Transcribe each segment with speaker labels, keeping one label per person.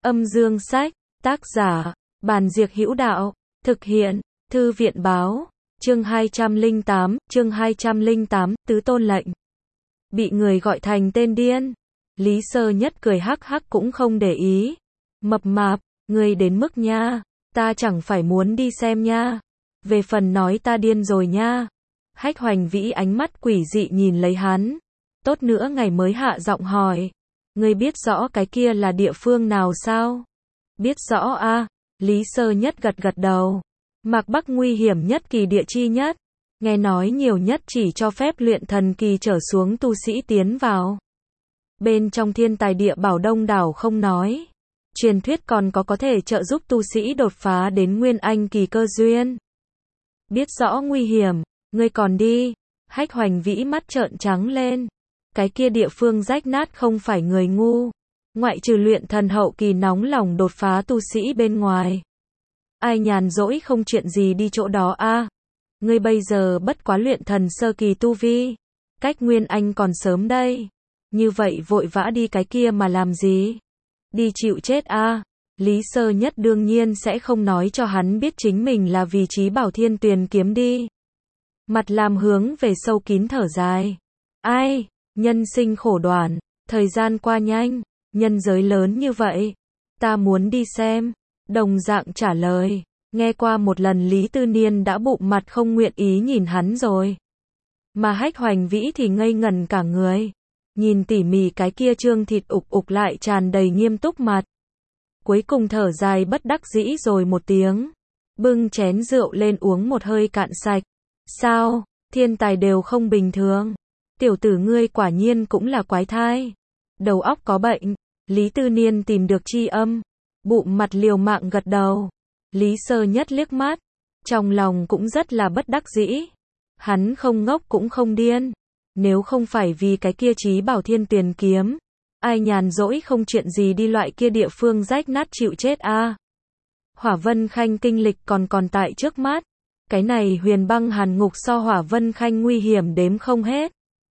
Speaker 1: Âm dương sách, tác giả, Bàn Diệc Hữu Đạo, thực hiện, Thư viện báo, chương 208, tứ tôn lệnh. Bị người gọi thành tên điên. Lý Sơ Nhất cười hắc hắc cũng không để ý. Mập mạp, ngươi đến mức nha, ta chẳng phải muốn đi xem nha. Về phần nói ta điên rồi nha. Hách Hoành Vĩ ánh mắt quỷ dị nhìn lấy hắn. Tốt nữa ngày mới hạ giọng hỏi. Ngươi biết rõ cái kia là địa phương nào sao? Biết rõ a. Lý Sơ Nhất gật gật đầu. Mạc Bắc nguy hiểm nhất kỳ địa chi nhất. Nghe nói nhiều nhất chỉ cho phép luyện thần kỳ trở xuống tu sĩ tiến vào. Bên trong thiên tài địa bảo đông đảo không nói. Truyền thuyết còn có thể trợ giúp tu sĩ đột phá đến nguyên anh kỳ cơ duyên. Biết rõ nguy hiểm, ngươi còn đi. Hách Hoành Vĩ mắt trợn trắng lên. Cái kia địa phương rách nát không phải người ngu. Ngoại trừ luyện thần hậu kỳ nóng lòng đột phá tu sĩ bên ngoài. Ai nhàn rỗi không chuyện gì đi chỗ đó a? Ngươi bây giờ bất quá luyện thần sơ kỳ tu vi. Cách nguyên anh còn sớm đây. Như vậy vội vã đi cái kia mà làm gì? Đi chịu chết a. Lý Sơ Nhất đương nhiên sẽ không nói cho hắn biết chính mình là vì Chí Bảo Thiên Tuyền kiếm đi. Mặt làm hướng về sâu kín thở dài. Ai, nhân sinh khổ đoạn, thời gian qua nhanh, nhân giới lớn như vậy. Ta muốn đi xem. Đồng dạng trả lời. Nghe qua một lần Lý Tư Niên đã bụng mặt không nguyện ý nhìn hắn rồi. Mà Hách Hoành Vĩ thì ngây ngẩn cả người. Nhìn tỉ mỉ cái kia trương thịt ục ục lại tràn đầy nghiêm túc mặt. Cuối cùng thở dài bất đắc dĩ rồi một tiếng. Bưng chén rượu lên uống một hơi cạn sạch. Sao, thiên tài đều không bình thường. Tiểu tử ngươi quả nhiên cũng là quái thai. Đầu óc có bệnh. Lý Tư Niên tìm được tri âm. Bụng mặt liều mạng gật đầu. Lý Sơ Nhất liếc mắt. Trong lòng cũng rất là bất đắc dĩ. Hắn không ngốc cũng không điên. Nếu không phải vì cái kia Chí Bảo Thiên Tuyền kiếm. Ai nhàn rỗi không chuyện gì đi loại kia địa phương rách nát chịu chết a. Hỏa Vân Khanh kinh lịch còn tại trước mắt. Cái này Huyền Băng Hàn Ngục so Hỏa Vân Khanh nguy hiểm đếm không hết.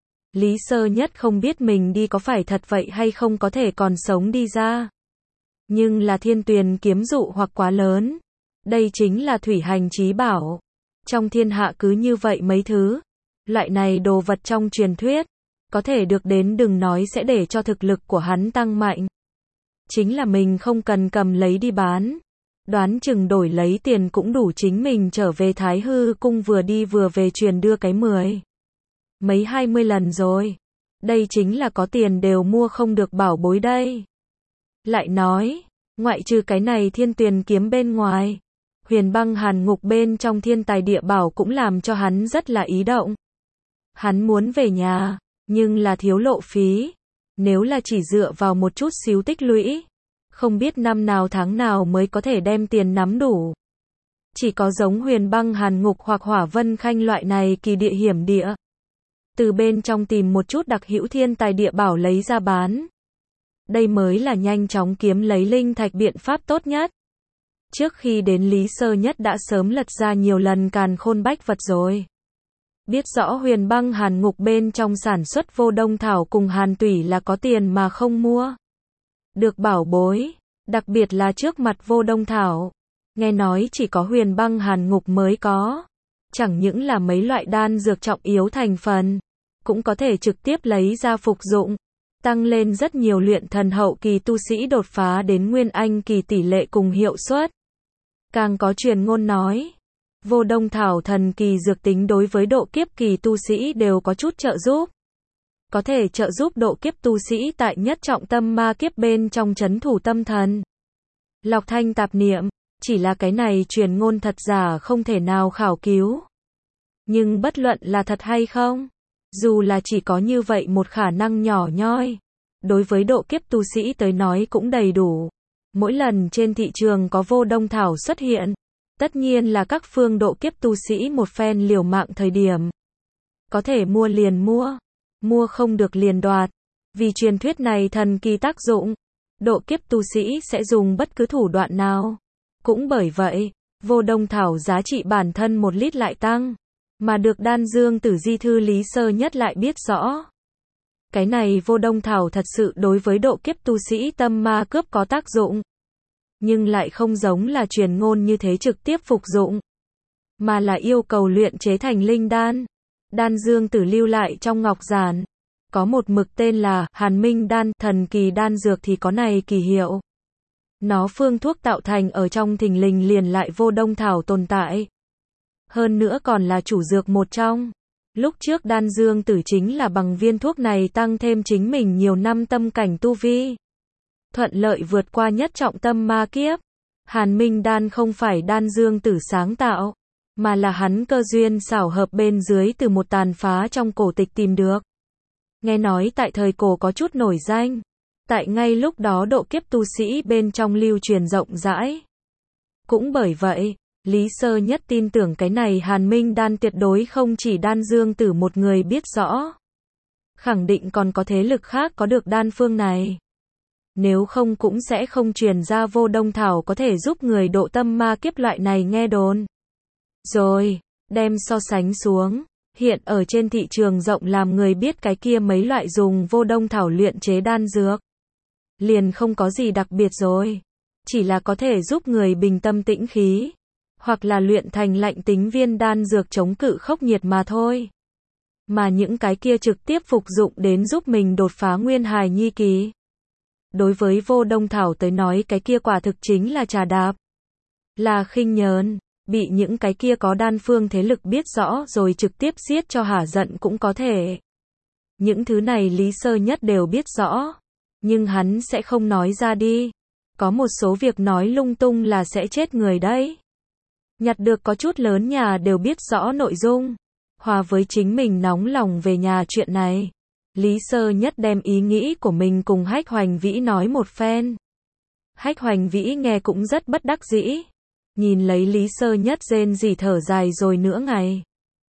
Speaker 1: Lý Sơ Nhất không biết mình đi có phải thật vậy hay không có thể còn sống đi ra. Nhưng là Thiên Tuyền kiếm dụ hoặc quá lớn. Đây chính là thủy hành chí bảo. Trong thiên hạ cứ như vậy mấy thứ. Loại này đồ vật trong truyền thuyết. Có thể được đến đừng nói sẽ để cho thực lực của hắn tăng mạnh. Chính là mình không cần cầm lấy đi bán. Đoán chừng đổi lấy tiền cũng đủ chính mình trở về Thái Hư cung vừa đi vừa về truyền đưa cái 10. Mấy 20 lần rồi. Đây chính là có tiền đều mua không được bảo bối đây. Lại nói, ngoại trừ cái này Thiên Tuyền kiếm bên ngoài, Huyền Băng Hàn Ngục bên trong thiên tài địa bảo cũng làm cho hắn rất là ý động. Hắn muốn về nhà, nhưng là thiếu lộ phí. Nếu là chỉ dựa vào một chút xíu tích lũy, không biết năm nào tháng nào mới có thể đem tiền nắm đủ. Chỉ có giống Huyền Băng Hàn Ngục hoặc Hỏa Vân Khanh loại này kỳ địa hiểm địa. Từ bên trong tìm một chút đặc hữu thiên tài địa bảo lấy ra bán. Đây mới là nhanh chóng kiếm lấy linh thạch biện pháp tốt nhất. Trước khi đến Lý Sơ Nhất đã sớm lật ra nhiều lần càn khôn bách vật rồi. Biết rõ Huyền Băng Hàn Ngục bên trong sản xuất vô đông thảo cùng hàn tủy là có tiền mà không mua được bảo bối, đặc biệt là trước mặt vô đông thảo. Nghe nói chỉ có Huyền Băng Hàn Ngục mới có. Chẳng những là mấy loại đan dược trọng yếu thành phần, cũng có thể trực tiếp lấy ra phục dụng. Tăng lên rất nhiều luyện thần hậu kỳ tu sĩ đột phá đến nguyên anh kỳ tỷ lệ cùng hiệu suất. Càng có truyền ngôn nói, vô đông thảo thần kỳ dược tính đối với độ kiếp kỳ tu sĩ đều có chút trợ giúp. Có thể trợ giúp độ kiếp tu sĩ tại nhất trọng tâm ma kiếp bên trong trấn thủ tâm thần. Lọc thanh tạp niệm, chỉ là cái này truyền ngôn thật giả không thể nào khảo cứu. Nhưng bất luận là thật hay không, dù là chỉ có như vậy một khả năng nhỏ nhoi, đối với độ kiếp tu sĩ tới nói cũng đầy đủ. Mỗi lần trên thị trường có vô đông thảo xuất hiện, tất nhiên là các phương độ kiếp tu sĩ một phen liều mạng thời điểm. Có thể mua liền mua không được liền đoạt. Vì truyền thuyết này thần kỳ tác dụng, độ kiếp tu sĩ sẽ dùng bất cứ thủ đoạn nào. Cũng bởi vậy, vô đông thảo giá trị bản thân 1 lít lại tăng. Mà được Đan Dương Tử Di Thư Lý Sơ Nhất lại biết rõ. Cái này vô đông thảo thật sự đối với độ kiếp tu sĩ tâm ma cướp có tác dụng. nhưng lại không giống là truyền ngôn như thế trực tiếp phục dụng, mà là yêu cầu luyện chế thành linh đan. Đan Dương Tử lưu lại trong ngọc giản, có một mực tên là Hàn Minh đan, thần kỳ đan dược thì có này kỳ hiệu. Nó phương thuốc tạo thành ở trong thình lình liền lại vô đông thảo tồn tại. Hơn nữa còn là chủ dược một trong. Lúc trước Đan Dương Tử chính là bằng viên thuốc này tăng thêm chính mình nhiều năm tâm cảnh tu vi. Thuận lợi vượt qua nhất trọng tâm ma kiếp. Hàn Minh đan không phải Đan Dương Tử sáng tạo, mà là hắn cơ duyên xảo hợp bên dưới từ một tàn phá trong cổ tịch tìm được. Nghe nói tại thời cổ có chút nổi danh. Tại ngay lúc đó độ kiếp tu sĩ bên trong lưu truyền rộng rãi. Cũng bởi vậy, Lý Sơ Nhất tin tưởng cái này Hàn Minh đan tuyệt đối không chỉ Đan Dương Tử một người biết rõ. Khẳng định còn có thế lực khác có được đan phương này. Nếu không cũng sẽ không truyền ra vô đông thảo có thể giúp người độ tâm ma kiếp loại này nghe đồn. Rồi, đem so sánh xuống. Hiện ở trên thị trường rộng làm người biết cái kia mấy loại dùng vô đông thảo luyện chế đan dược. Liền không có gì đặc biệt rồi. Chỉ là có thể giúp người bình tâm tĩnh khí. Hoặc là luyện thành lạnh tính viên đan dược chống cự khốc nhiệt mà thôi. Mà những cái kia trực tiếp phục dụng đến giúp mình đột phá nguyên hài nhi kỳ. Đối với vô đông thảo tới nói cái kia quả thực chính là trà đạp. Là khinh nhờn. Bị những cái kia có đan phương thế lực biết rõ rồi trực tiếp giết cho hả giận cũng có thể. Những thứ này Lý Sơ Nhất đều biết rõ. Nhưng hắn sẽ không nói ra đi. Có một số việc nói lung tung là sẽ chết người đấy. Nhặt được có chút lớn nhà đều biết rõ nội dung. Hòa với chính mình nóng lòng về nhà chuyện này. Lý Sơ Nhất đem ý nghĩ của mình cùng Hách Hoành Vĩ nói một phen. Hách Hoành Vĩ nghe cũng rất bất đắc dĩ. Nhìn lấy Lý Sơ Nhất rên rỉ thở dài rồi nửa ngày.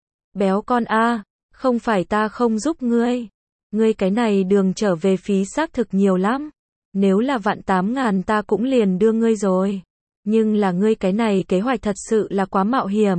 Speaker 1: Béo con a, không phải ta không giúp ngươi. Ngươi cái này đường trở về phí xác thực nhiều lắm. Nếu là vạn 8.000 ta cũng liền đưa ngươi rồi. Nhưng là ngươi cái này kế hoạch thật sự là quá mạo hiểm.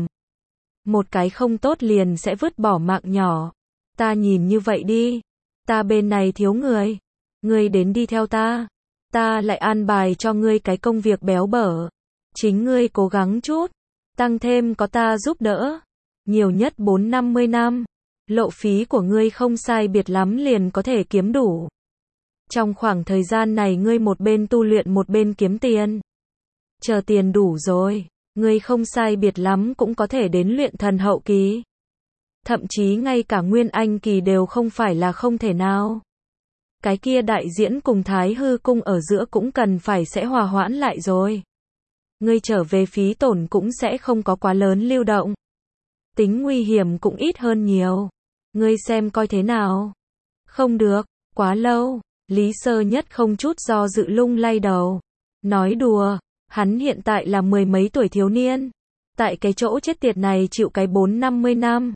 Speaker 1: Một cái không tốt liền sẽ vứt bỏ mạng nhỏ. Ta nhìn như vậy đi. Ta bên này thiếu người. Ngươi đến đi theo ta. Ta lại an bài cho ngươi cái công việc béo bở. Chính ngươi cố gắng chút. Tăng thêm có ta giúp đỡ. Nhiều nhất 4-50 năm. Lộ phí của ngươi không sai biệt lắm liền có thể kiếm đủ. Trong khoảng thời gian này ngươi một bên tu luyện một bên kiếm tiền. Chờ tiền đủ rồi, ngươi không sai biệt lắm cũng có thể đến luyện thần hậu kỳ. Thậm chí ngay cả nguyên anh kỳ đều không phải là không thể nào. Cái kia đại diễn cùng Thái Hư cung ở giữa cũng cần phải sẽ hòa hoãn lại rồi. Ngươi trở về phí tổn cũng sẽ không có quá lớn lưu động. Tính nguy hiểm cũng ít hơn nhiều. Ngươi xem coi thế nào. Không được, quá lâu. Lý Sơ Nhất không chút do dự lung lay đầu. Nói đùa, hắn hiện tại là 10 mấy tuổi thiếu niên. Tại cái chỗ chết tiệt này chịu cái 4-50 năm.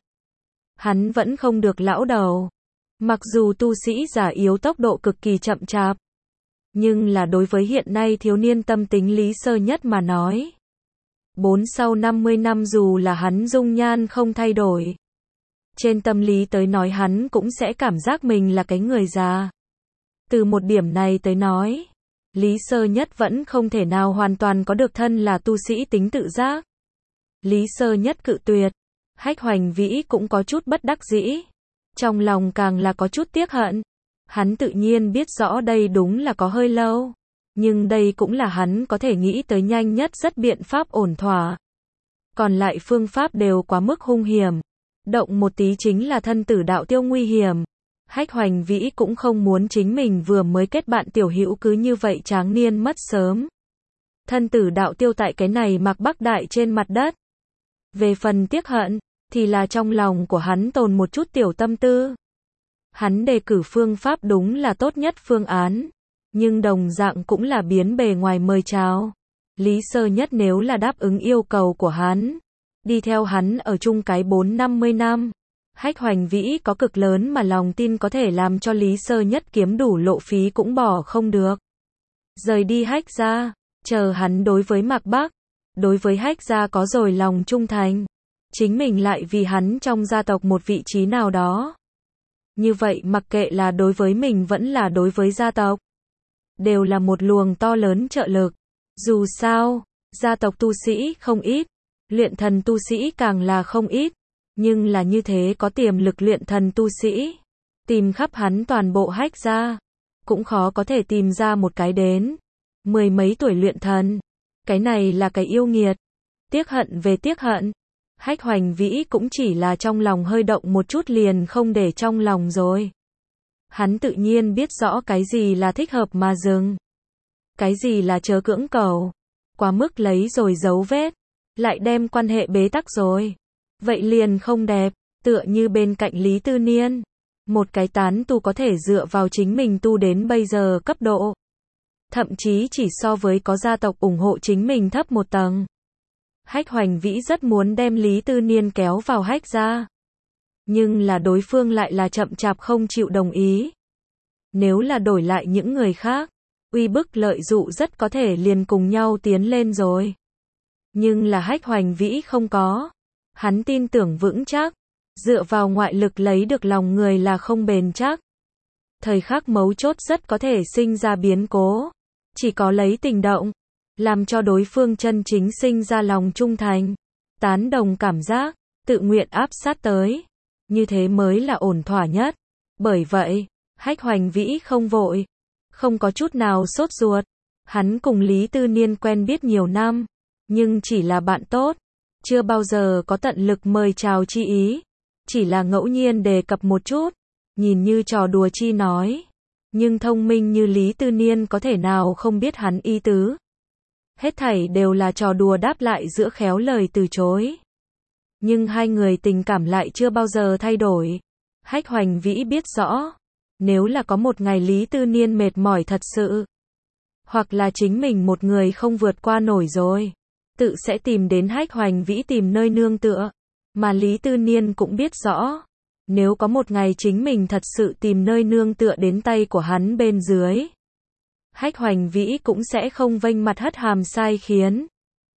Speaker 1: Hắn vẫn không được lão đầu. Mặc dù tu sĩ già yếu tốc độ cực kỳ chậm chạp. Nhưng là đối với hiện nay thiếu niên tâm tính Lý Sơ Nhất mà nói. 4 sau 50 năm dù là hắn dung nhan không thay đổi. Trên tâm lý tới nói hắn cũng sẽ cảm giác mình là cái người già. Từ một điểm này tới nói, Lý Sơ Nhất vẫn không thể nào hoàn toàn có được thân là tu sĩ tính tự giác. Lý Sơ Nhất cự tuyệt. Hách Hoành Vĩ cũng có chút bất đắc dĩ. Trong lòng càng là có chút tiếc hận. Hắn tự nhiên biết rõ đây đúng là có hơi lâu. Nhưng đây cũng là hắn có thể nghĩ tới nhanh nhất rất biện pháp ổn thỏa. Còn lại phương pháp đều quá mức hung hiểm. Động một tí chính là thân tử đạo tiêu nguy hiểm. Hách Hoành Vĩ cũng không muốn chính mình vừa mới kết bạn tiểu hữu cứ như vậy tráng niên mất sớm. Thân tử đạo tiêu tại cái này Mạc Bắc Đại trên mặt đất. Về phần tiếc hận, thì là trong lòng của hắn tồn một chút tiểu tâm tư. Hắn đề cử phương pháp đúng là tốt nhất phương án. Nhưng đồng dạng cũng là biến bề ngoài mời chào. Lý Sơ Nhất nếu là đáp ứng yêu cầu của hắn. Đi theo hắn ở chung cái 4-50 năm. Hách Hoành Vĩ có cực lớn mà lòng tin có thể làm cho Lý Sơ Nhất kiếm đủ lộ phí cũng bỏ không được. Rời đi Hách gia, chờ hắn đối với Mạc Bắc, đối với Hách gia có rồi lòng trung thành. Chính mình lại vì hắn trong gia tộc một vị trí nào đó. Như vậy mặc kệ là đối với mình vẫn là đối với gia tộc. Đều là một luồng to lớn trợ lực. Dù sao, gia tộc tu sĩ không ít, luyện thần tu sĩ càng là không ít, nhưng là như thế có tiềm lực luyện thần tu sĩ, tìm khắp hắn toàn bộ Hách gia, cũng khó có thể tìm ra một cái đến. Mười mấy tuổi luyện thần, cái này là cái yêu nghiệt. Tiếc hận về tiếc hận, Hách Hoành Vĩ cũng chỉ là trong lòng hơi động một chút liền không để trong lòng rồi. Hắn tự nhiên biết rõ cái gì là thích hợp mà dừng, cái gì là chớ cưỡng cầu, quá mức lấy rồi giấu vết, lại đem quan hệ bế tắc rồi. Vậy liền không đẹp, tựa như bên cạnh Lý Tư Niên, một cái tán tu có thể dựa vào chính mình tu đến bây giờ cấp độ. Thậm chí chỉ so với có gia tộc ủng hộ chính mình thấp một tầng. Hách Hoành Vĩ rất muốn đem Lý Tư Niên kéo vào Hách gia. Nhưng là đối phương lại là chậm chạp không chịu đồng ý. Nếu là đổi lại những người khác, uy bức lợi dụ rất có thể liền cùng nhau tiến lên rồi. Nhưng là Hách Hoành Vĩ không có. Hắn tin tưởng vững chắc, dựa vào ngoại lực lấy được lòng người là không bền chắc. Thời khắc mấu chốt rất có thể sinh ra biến cố. Chỉ có lấy tình động, làm cho đối phương chân chính sinh ra lòng trung thành, tán đồng cảm giác, tự nguyện áp sát tới. Như thế mới là ổn thỏa nhất. Bởi vậy, Hách Hoành Vĩ không vội, không có chút nào sốt ruột. Hắn cùng Lý Tư Niên quen biết nhiều năm, nhưng chỉ là bạn tốt, chưa bao giờ có tận lực mời chào chi ý, chỉ là ngẫu nhiên đề cập một chút, nhìn như trò đùa chi nói. Nhưng thông minh như Lý Tư Niên có thể nào không biết hắn ý tứ. Hết thảy đều là trò đùa đáp lại giữa khéo lời từ chối. Nhưng hai người tình cảm lại chưa bao giờ thay đổi. Hách Hoành Vĩ biết rõ, nếu là có một ngày Lý Tư Niên mệt mỏi thật sự, hoặc là chính mình một người không vượt qua nổi rồi, tự sẽ tìm đến Hách Hoành Vĩ tìm nơi nương tựa. Mà Lý Tư Niên cũng biết rõ, nếu có một ngày chính mình thật sự tìm nơi nương tựa đến tay của hắn bên dưới, Hách Hoành Vĩ cũng sẽ không vênh mặt hất hàm sai khiến,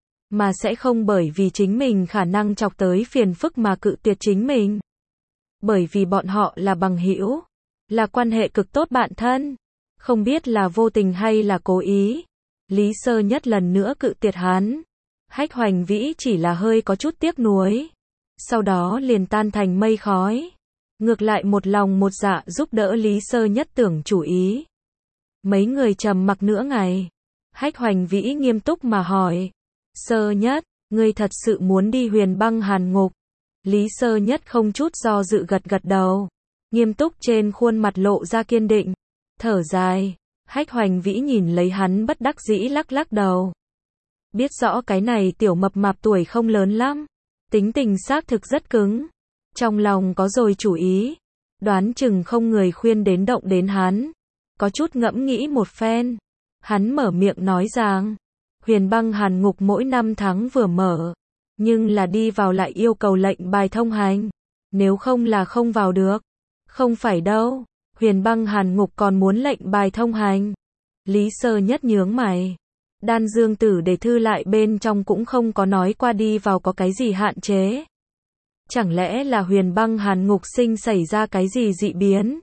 Speaker 1: mà sẽ không bởi vì chính mình khả năng chọc tới phiền phức mà cự tuyệt chính mình. Bởi vì bọn họ là bằng hữu, là quan hệ cực tốt bạn thân, không biết là vô tình hay là cố ý. Lý Sơ Nhất lần nữa cự tuyệt hắn. Hách Hoành Vĩ chỉ là hơi có chút tiếc nuối, sau đó liền tan thành mây khói. Ngược lại một lòng một dạ giúp đỡ Lý Sơ Nhất tưởng chủ ý. Mấy người trầm mặc nửa ngày. Hách Hoành Vĩ nghiêm túc mà hỏi, Sơ Nhất, ngươi thật sự muốn đi Huyền Băng Hàn Ngục? Lý Sơ Nhất không chút do dự gật gật đầu, nghiêm túc trên khuôn mặt lộ ra kiên định. Thở dài, Hách Hoành Vĩ nhìn lấy hắn bất đắc dĩ lắc lắc đầu. Biết rõ cái này tiểu mập mạp tuổi không lớn lắm, tính tình xác thực rất cứng, trong lòng có rồi chủ ý, đoán chừng không người khuyên đến động đến hắn. Có chút ngẫm nghĩ một phen, hắn mở miệng nói rằng, Huyền Băng Hàn Ngục mỗi năm tháng vừa mở, nhưng là đi vào lại yêu cầu lệnh bài thông hành, nếu không là không vào được. Không phải đâu, Huyền Băng Hàn Ngục còn muốn lệnh bài thông hành. Lý Sơ Nhất nhướng mày. Đan Dương Tử để thư lại bên trong cũng không có nói qua đi vào có cái gì hạn chế. Chẳng lẽ là Huyền Băng Hàn Ngục sinh xảy ra cái gì dị biến?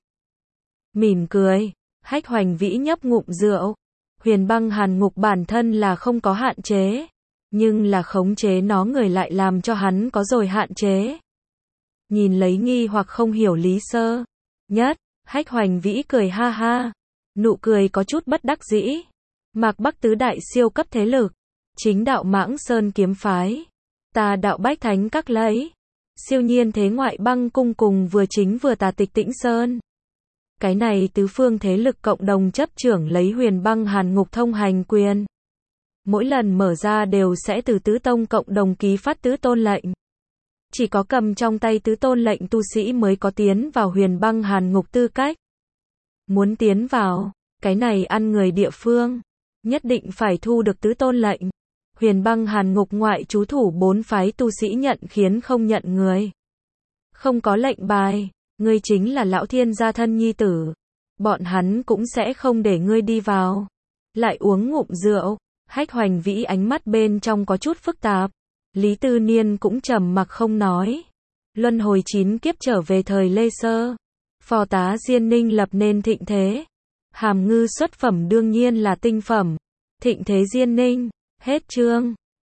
Speaker 1: Mỉm cười, Hách Hoành Vĩ nhấp ngụm rượu. Huyền Băng Hàn Ngục bản thân là không có hạn chế, nhưng là khống chế nó người lại làm cho hắn có rồi hạn chế. Nhìn lấy nghi hoặc không hiểu Lý Sơ Nhất, Hách Hoành Vĩ cười ha ha, nụ cười có chút bất đắc dĩ. Mạc Bắc tứ đại siêu cấp thế lực, chính đạo Mãng Sơn kiếm phái, tà đạo Bách Thánh Các lấy, siêu nhiên thế ngoại Băng cung cùng vừa chính vừa tà Tịch Tĩnh Sơn. Cái này tứ phương thế lực cộng đồng chấp trưởng lấy Huyền Băng Hàn Ngục thông hành quyền. Mỗi lần mở ra đều sẽ từ tứ tông cộng đồng ký phát tứ tôn lệnh. Chỉ có cầm trong tay tứ tôn lệnh tu sĩ mới có tiến vào Huyền Băng Hàn Ngục tư cách. Muốn tiến vào, cái này ăn người địa phương, nhất định phải thu được tứ tôn lệnh. Huyền Băng Hàn Ngục ngoại trú thủ 4 phái tu sĩ nhận khiến không nhận người. Không có lệnh bài, ngươi chính là lão thiên gia thân nhi tử. Bọn hắn cũng sẽ không để ngươi đi vào. Lại uống ngụm rượu, Hách Hoành Vĩ ánh mắt bên trong có chút phức tạp. Lý Tư Niên cũng trầm mặc không nói. Luân hồi 9 kiếp trở về thời Lê Sơ. Phò tá Diên Ninh lập nên thịnh thế. Hàm ngư xuất phẩm đương nhiên là tinh phẩm. Thịnh Thế Diên Ninh. Hết chương.